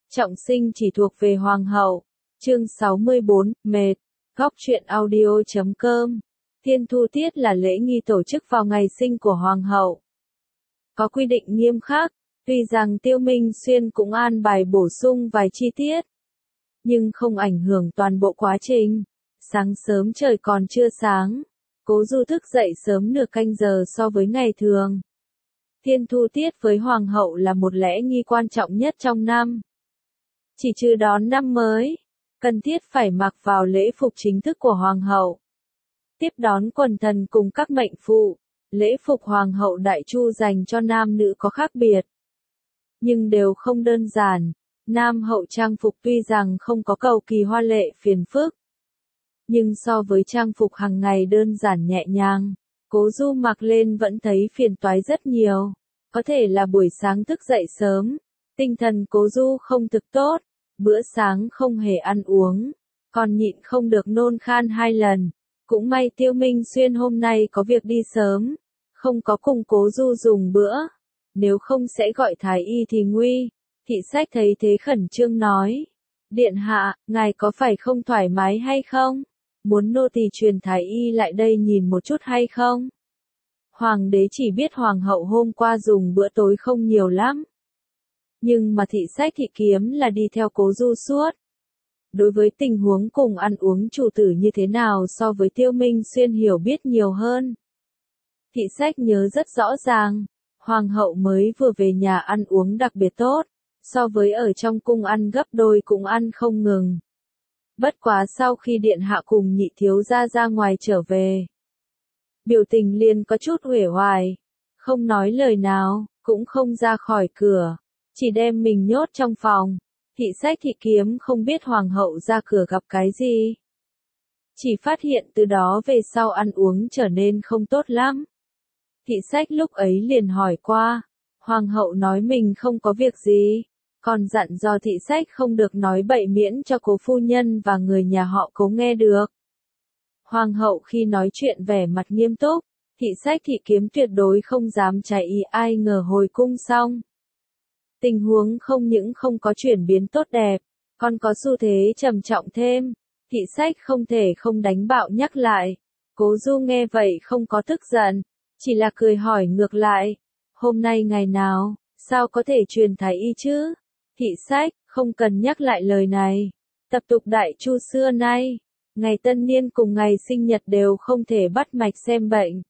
Trọng sinh chỉ thuộc về hoàng hậu. Chương 64, mệt. Góc truyện audio.com. Thiên thu tiết là lễ nghi tổ chức vào ngày sinh của hoàng hậu. Có quy định nghiêm khắc, tuy rằng Tiêu Minh Xuyên cũng an bài bổ sung vài chi tiết, nhưng không ảnh hưởng toàn bộ quá trình. Sáng sớm trời còn chưa sáng, Cố Du thức dậy sớm nửa canh giờ so với ngày thường. Thiên thu tiết với hoàng hậu là một lễ nghi quan trọng nhất trong năm. Chỉ trừ đón năm mới, cần thiết phải mặc vào lễ phục chính thức của hoàng hậu. Tiếp đón quần thần cùng các mệnh phụ, lễ phục hoàng hậu Đại Chu dành cho nam nữ có khác biệt, nhưng đều không đơn giản. Nam hậu trang phục tuy rằng không có cầu kỳ hoa lệ phiền phức, nhưng so với trang phục hàng ngày đơn giản nhẹ nhàng, Cố Du mặc lên vẫn thấy phiền toái rất nhiều. Có thể là buổi sáng thức dậy sớm, tinh thần Cố Du không thực tốt, bữa sáng không hề ăn uống, còn nhịn không được nôn khan 2 lần. Cũng may Tiêu Minh Xuyên hôm nay có việc đi sớm, không có cùng Cố Du dùng bữa, nếu không sẽ gọi thái y thì nguy. Thị Sách thấy thế khẩn trương nói: "Điện hạ, ngài có phải không thoải mái hay không? Muốn nô tỳ truyền thái y lại đây nhìn một chút hay không?" Hoàng đế chỉ biết hoàng hậu hôm qua dùng bữa tối không nhiều lắm, nhưng mà Thị Sách Thị Kiếm là đi theo Cố Du suốt. Đối với tình huống cùng ăn uống chủ tử như thế nào so với Tiêu Minh Xuyên hiểu biết nhiều hơn. Thị Sách nhớ rất rõ ràng, hoàng hậu mới vừa về nhà ăn uống đặc biệt tốt, so với ở trong cung ăn gấp đôi cũng ăn không ngừng. Bất quá sau khi điện hạ cùng nhị thiếu gia ra ngoài trở về, biểu tình liền có chút uể oải, không nói lời nào, cũng không ra khỏi cửa, chỉ đem mình nhốt trong phòng. Thị Sách Thị Kiếm không biết hoàng hậu ra cửa gặp cái gì, chỉ phát hiện từ đó về sau ăn uống trở nên không tốt lắm. Thị Sách lúc ấy liền hỏi qua, hoàng hậu nói mình không có việc gì, còn dặn dò Thị Sách không được nói bậy miễn cho Cố phu nhân và người nhà họ Cố nghe được. Hoàng hậu khi nói chuyện vẻ mặt nghiêm túc, Thị Sách Thị Kiếm tuyệt đối không dám trái ý. Ai ngờ hồi cung xong, tình huống không những không có chuyển biến tốt đẹp, còn có xu thế trầm trọng thêm. Thị Sách không thể không đánh bạo nhắc lại. Cố Du nghe vậy không có tức giận, chỉ là cười hỏi ngược lại: "Hôm nay ngày nào, sao có thể truyền thái y chứ?" Thị Sách, không cần nhắc lại lời này. Tập tục Đại Chu xưa nay, ngày tân niên cùng ngày sinh nhật đều không thể bắt mạch xem bệnh,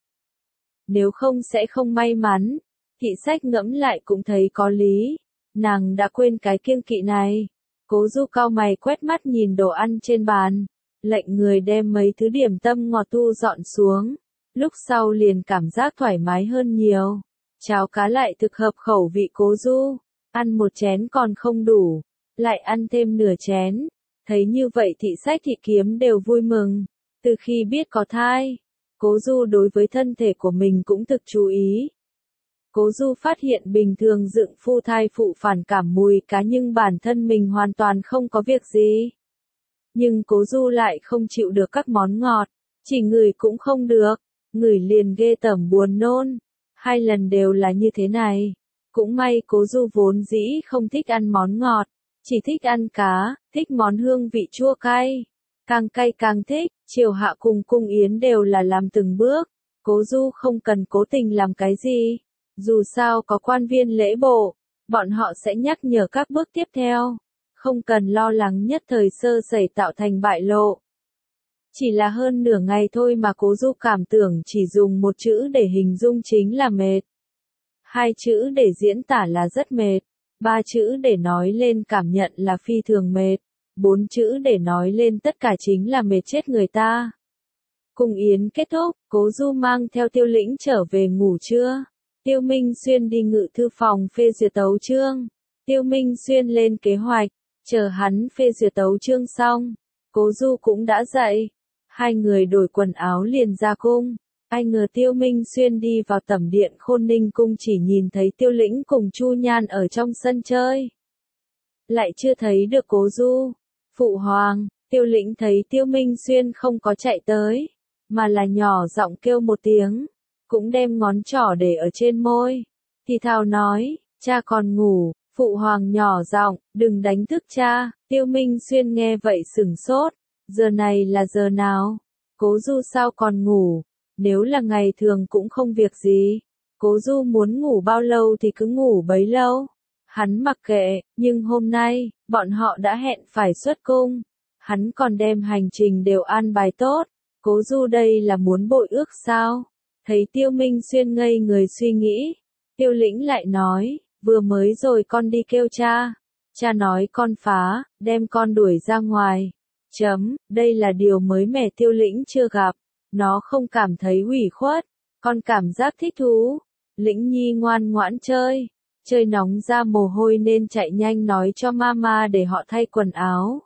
nếu không sẽ không may mắn. Thị Sách ngẫm lại cũng thấy có lý, nàng đã quên cái kiêng kỵ này. Cố Du cau mày quét mắt nhìn đồ ăn trên bàn, lệnh người đem mấy thứ điểm tâm ngọt thu dọn xuống, lúc sau liền cảm giác thoải mái hơn nhiều. Cháo cá lại thực hợp khẩu vị Cố Du, ăn một chén còn không đủ, lại ăn thêm nửa chén. Thấy như vậy Thị Sách Thị Kiếm đều vui mừng. Từ khi biết có thai, Cố Du đối với thân thể của mình cũng thực chú ý. Cố Du phát hiện bình thường dựng phu thai phụ phản cảm mùi cá nhưng bản thân mình hoàn toàn không có việc gì. Nhưng Cố Du lại không chịu được các món ngọt, chỉ ngửi cũng không được, ngửi liền ghê tởm buồn nôn. 2 lần đều là như thế này. Cũng may Cố Du vốn dĩ không thích ăn món ngọt, chỉ thích ăn cá, thích món hương vị chua cay. Càng cay càng thích. Triều hạ cùng cung yến đều là làm từng bước, Cố Du không cần cố tình làm cái gì. Dù sao có quan viên lễ bộ, bọn họ sẽ nhắc nhở các bước tiếp theo, không cần lo lắng nhất thời sơ sẩy tạo thành bại lộ. Chỉ là hơn nửa ngày thôi mà Cố Du cảm tưởng chỉ dùng một chữ để hình dung chính là mệt. 2 chữ để diễn tả là rất mệt. 3 chữ để nói lên cảm nhận là phi thường mệt. 4 chữ để nói lên tất cả chính là mệt chết người ta. Cung yến kết thúc, Cố Du mang theo Tiêu Lĩnh trở về ngủ trưa. Tiêu Minh Xuyên đi ngự thư phòng phê duyệt tấu chương. Tiêu Minh Xuyên lên kế hoạch, chờ hắn phê duyệt tấu chương xong, Cố Du cũng đã dậy. 2 người đổi quần áo liền ra cung. Ai ngờ Tiêu Minh Xuyên đi vào tẩm điện Khôn Ninh cung chỉ nhìn thấy Tiêu Lĩnh cùng Chu Nhan ở trong sân chơi, lại chưa thấy được Cố Du. Phụ hoàng. Tiêu Lĩnh thấy Tiêu Minh Xuyên không có chạy tới, mà là nhỏ giọng kêu một tiếng, cũng đem ngón trỏ để ở trên môi, thì thào nói: "Cha còn ngủ." Phụ hoàng nhỏ giọng, đừng đánh thức cha. Tiêu Minh Xuyên nghe vậy sửng sốt. Giờ này là giờ nào? Cố Du sao còn ngủ? Nếu là ngày thường cũng không việc gì. Cố Du muốn ngủ bao lâu thì cứ ngủ bấy lâu. Hắn mặc kệ, nhưng hôm nay, bọn họ đã hẹn phải xuất cung. Hắn còn đem hành trình đều an bài tốt. Cố Du đây là muốn bội ước sao? Thấy Tiêu Minh Xuyên ngây người suy nghĩ. Tiêu Lĩnh lại nói, vừa mới rồi con đi kêu cha. Cha nói con phá, đem con đuổi ra ngoài. Đây là điều mới mẻ Tiêu Lĩnh chưa gặp. Nó không cảm thấy ủy khuất, con cảm giác thích thú. Lĩnh Nhi ngoan ngoãn chơi. Chơi nóng ra mồ hôi nên chạy nhanh nói cho mama để họ thay quần áo.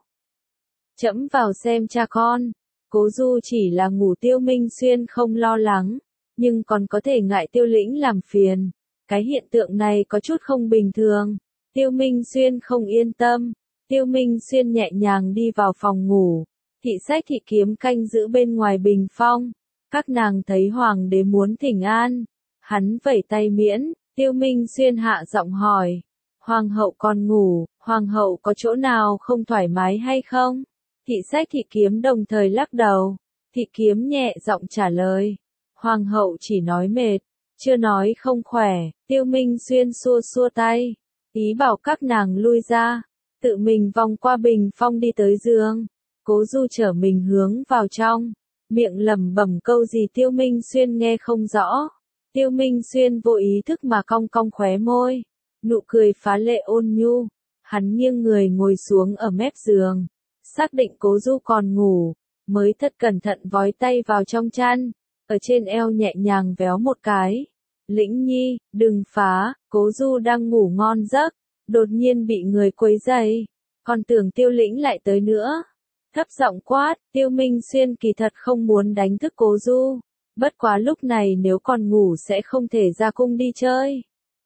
Trẫm vào xem cha con. Cố Du chỉ là ngủ Tiêu Minh Xuyên không lo lắng, nhưng còn có thể ngại Tiêu Lĩnh làm phiền. Cái hiện tượng này có chút không bình thường. Tiêu Minh Xuyên không yên tâm. Tiêu Minh Xuyên nhẹ nhàng đi vào phòng ngủ. Thị Sách Thị Kiếm canh giữ bên ngoài bình phong. Các nàng thấy hoàng đế muốn thỉnh an. Hắn vẩy tay miễn. Tiêu Minh Xuyên hạ giọng hỏi. Hoàng hậu còn ngủ, hoàng hậu có chỗ nào không thoải mái hay không? Thị Sách Thị Kiếm đồng thời lắc đầu. Thị Kiếm nhẹ giọng trả lời. Hoàng hậu chỉ nói mệt, chưa nói không khỏe. Tiêu Minh Xuyên xua xua tay. Ý bảo các nàng lui ra. Tự mình vòng qua bình phong đi tới giường. Cố Du trở mình hướng vào trong. Miệng lẩm bẩm câu gì Tiêu Minh Xuyên nghe không rõ. Tiêu Minh Xuyên vô ý thức mà cong cong khóe môi. Nụ cười phá lệ ôn nhu. Hắn nghiêng người ngồi xuống ở mép giường. Xác định Cố Du còn ngủ. Mới thật cẩn thận vói tay vào trong chăn. Ở trên eo nhẹ nhàng véo một cái. Lĩnh Nhi, đừng phá. Cố Du đang ngủ ngon giấc. Đột nhiên bị người quấy rầy. Còn tưởng Tiêu Lĩnh lại tới nữa. Thấp giọng quát. Tiêu Minh Xuyên kỳ thật không muốn đánh thức Cố Du. Bất quá lúc này nếu còn ngủ sẽ không thể ra cung đi chơi.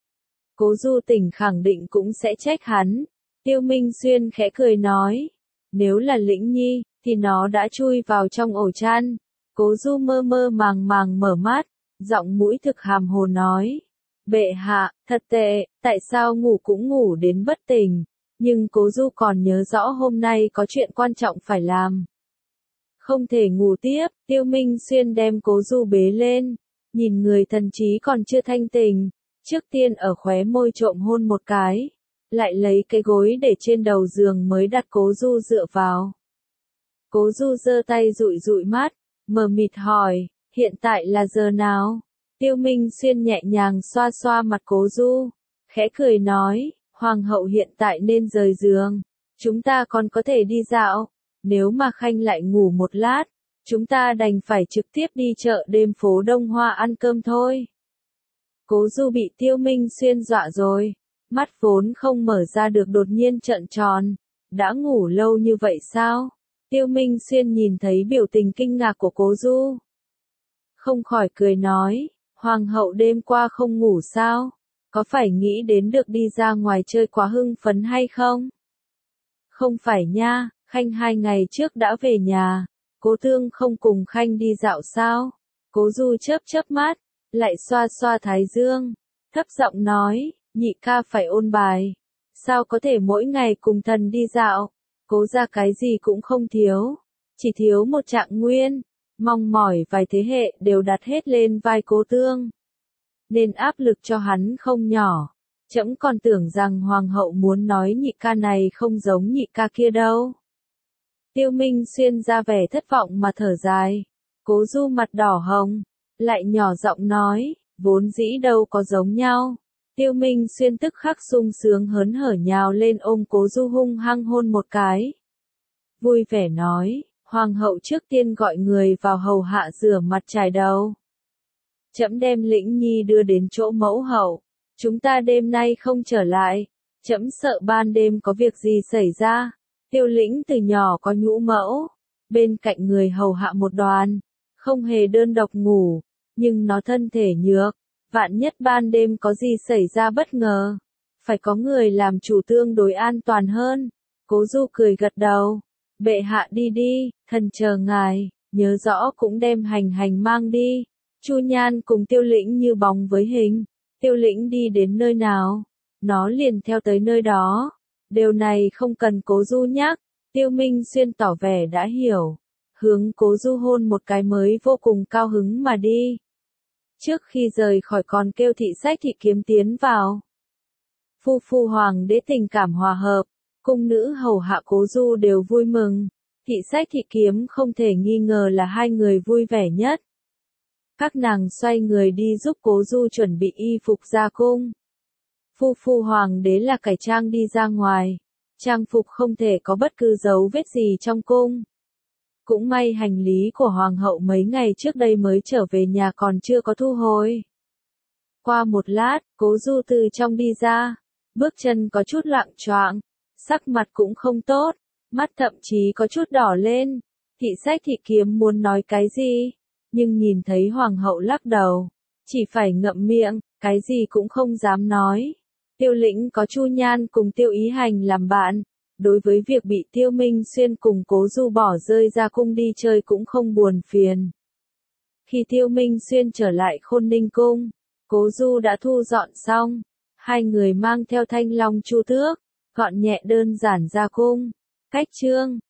Cố Du tỉnh khẳng định cũng sẽ trách hắn. Tiêu Minh Xuyên khẽ cười nói. Nếu là Lĩnh Nhi, thì nó đã chui vào trong ổ chăn. Cố Du mơ mơ màng màng mở mắt. Giọng mũi thực hàm hồ nói. Bệ hạ, thật tệ, tại sao ngủ cũng ngủ đến bất tỉnh. Nhưng Cố Du còn nhớ rõ hôm nay có chuyện quan trọng phải làm. Không thể ngủ tiếp, Tiêu Minh Xuyên đem Cố Du bế lên. Nhìn người thần trí còn chưa thanh tỉnh. Trước tiên ở khóe môi trộm hôn một cái. Lại lấy cái gối để trên đầu giường mới đặt Cố Du dựa vào. Cố Du giơ tay dụi dụi mắt. Mờ mịt hỏi, hiện tại là giờ nào? Tiêu Minh Xuyên nhẹ nhàng xoa xoa mặt Cố Du. Khẽ cười nói, Hoàng hậu hiện tại nên rời giường. Chúng ta còn có thể đi dạo. Nếu mà Khanh lại ngủ một lát, chúng ta đành phải trực tiếp đi chợ đêm phố Đông Hoa ăn cơm thôi. Cố Du bị Tiêu Minh Xuyên dọa rồi. Mắt vốn không mở ra được đột nhiên trợn tròn. Đã ngủ lâu như vậy sao? Tiêu Minh Xuyên nhìn thấy biểu tình kinh ngạc của Cố Du. Không khỏi cười nói, Hoàng hậu đêm qua không ngủ sao? Có phải nghĩ đến được đi ra ngoài chơi quá hưng phấn hay không? Không phải nha, Khanh 2 ngày trước đã về nhà. Cố Tương không cùng Khanh đi dạo sao? Cố Du chớp mắt, lại xoa xoa thái dương. Thấp giọng nói, nhị ca phải ôn bài. Sao có thể mỗi ngày cùng thần đi dạo? Cố gia cái gì cũng không thiếu. Chỉ thiếu một Trạng Nguyên. Mong mỏi vài thế hệ đều đặt hết lên vai Cố Tương. Nên áp lực cho hắn không nhỏ. Trẫm còn tưởng rằng hoàng hậu muốn nói nhị ca này không giống nhị ca kia đâu. Tiêu Minh Xuyên ra vẻ thất vọng mà thở dài. Cố Du mặt đỏ hồng. Lại nhỏ giọng nói, vốn dĩ đâu có giống nhau. Tiêu Minh Xuyên tức khắc sung sướng hớn hở nhào lên ôm Cố Du hung hăng hôn một cái. Vui vẻ nói, Hoàng hậu trước tiên gọi người vào hầu hạ rửa mặt chải đầu. Trẫm đem Lĩnh Nhi đưa đến chỗ mẫu hậu. Chúng ta đêm nay không trở lại. Trẫm sợ ban đêm có việc gì xảy ra. Tiêu Lĩnh từ nhỏ có nhũ mẫu. Bên cạnh người hầu hạ một đoàn. Không hề đơn độc ngủ. Nhưng nó thân thể nhược. Vạn nhất ban đêm có gì xảy ra bất ngờ. Phải có người làm chủ tương đối an toàn hơn. Cố Du cười gật đầu. Bệ hạ đi đi, thần chờ ngài. Nhớ rõ cũng đem hành mang đi. Chu Nhan cùng Tiêu Lĩnh như bóng với hình. Tiêu Lĩnh đi đến nơi nào? nó liền theo tới nơi đó. Điều này không cần Cố Du nhắc, Tiêu Minh Xuyên tỏ vẻ đã hiểu, hướng Cố Du hôn một cái mới vô cùng cao hứng mà đi. Trước khi rời khỏi còn kêu thị sách thị kiếm tiến vào. Phu phu hoàng đế tình cảm hòa hợp, cung nữ hầu hạ Cố Du đều vui mừng, thị sách thị kiếm không thể nghi ngờ là hai người vui vẻ nhất. Các nàng xoay người đi giúp Cố Du chuẩn bị y phục ra cung. Phu phu hoàng đế là cải trang đi ra ngoài, trang phục không thể có bất cứ dấu vết gì trong cung. Cũng may hành lý của hoàng hậu mấy ngày trước đây mới trở về nhà còn chưa có thu hồi. Qua một lát, Cố Du từ trong đi ra, bước chân có chút loạng choạng, sắc mặt cũng không tốt, mắt thậm chí có chút đỏ lên. Thị sách thị kiếm muốn nói cái gì, nhưng nhìn thấy hoàng hậu lắc đầu, chỉ phải ngậm miệng, cái gì cũng không dám nói. Tiêu Lĩnh có Chu Nhan cùng Tiêu Ý Hành làm bạn, đối với việc bị Tiêu Minh Xuyên cùng Cố Du bỏ rơi ra cung đi chơi cũng không buồn phiền. Khi Tiêu Minh Xuyên trở lại Khôn Ninh cung, Cố Du đã thu dọn xong, hai người mang theo Thanh Long Chu Tước, gọn nhẹ đơn giản ra cung. Cách chương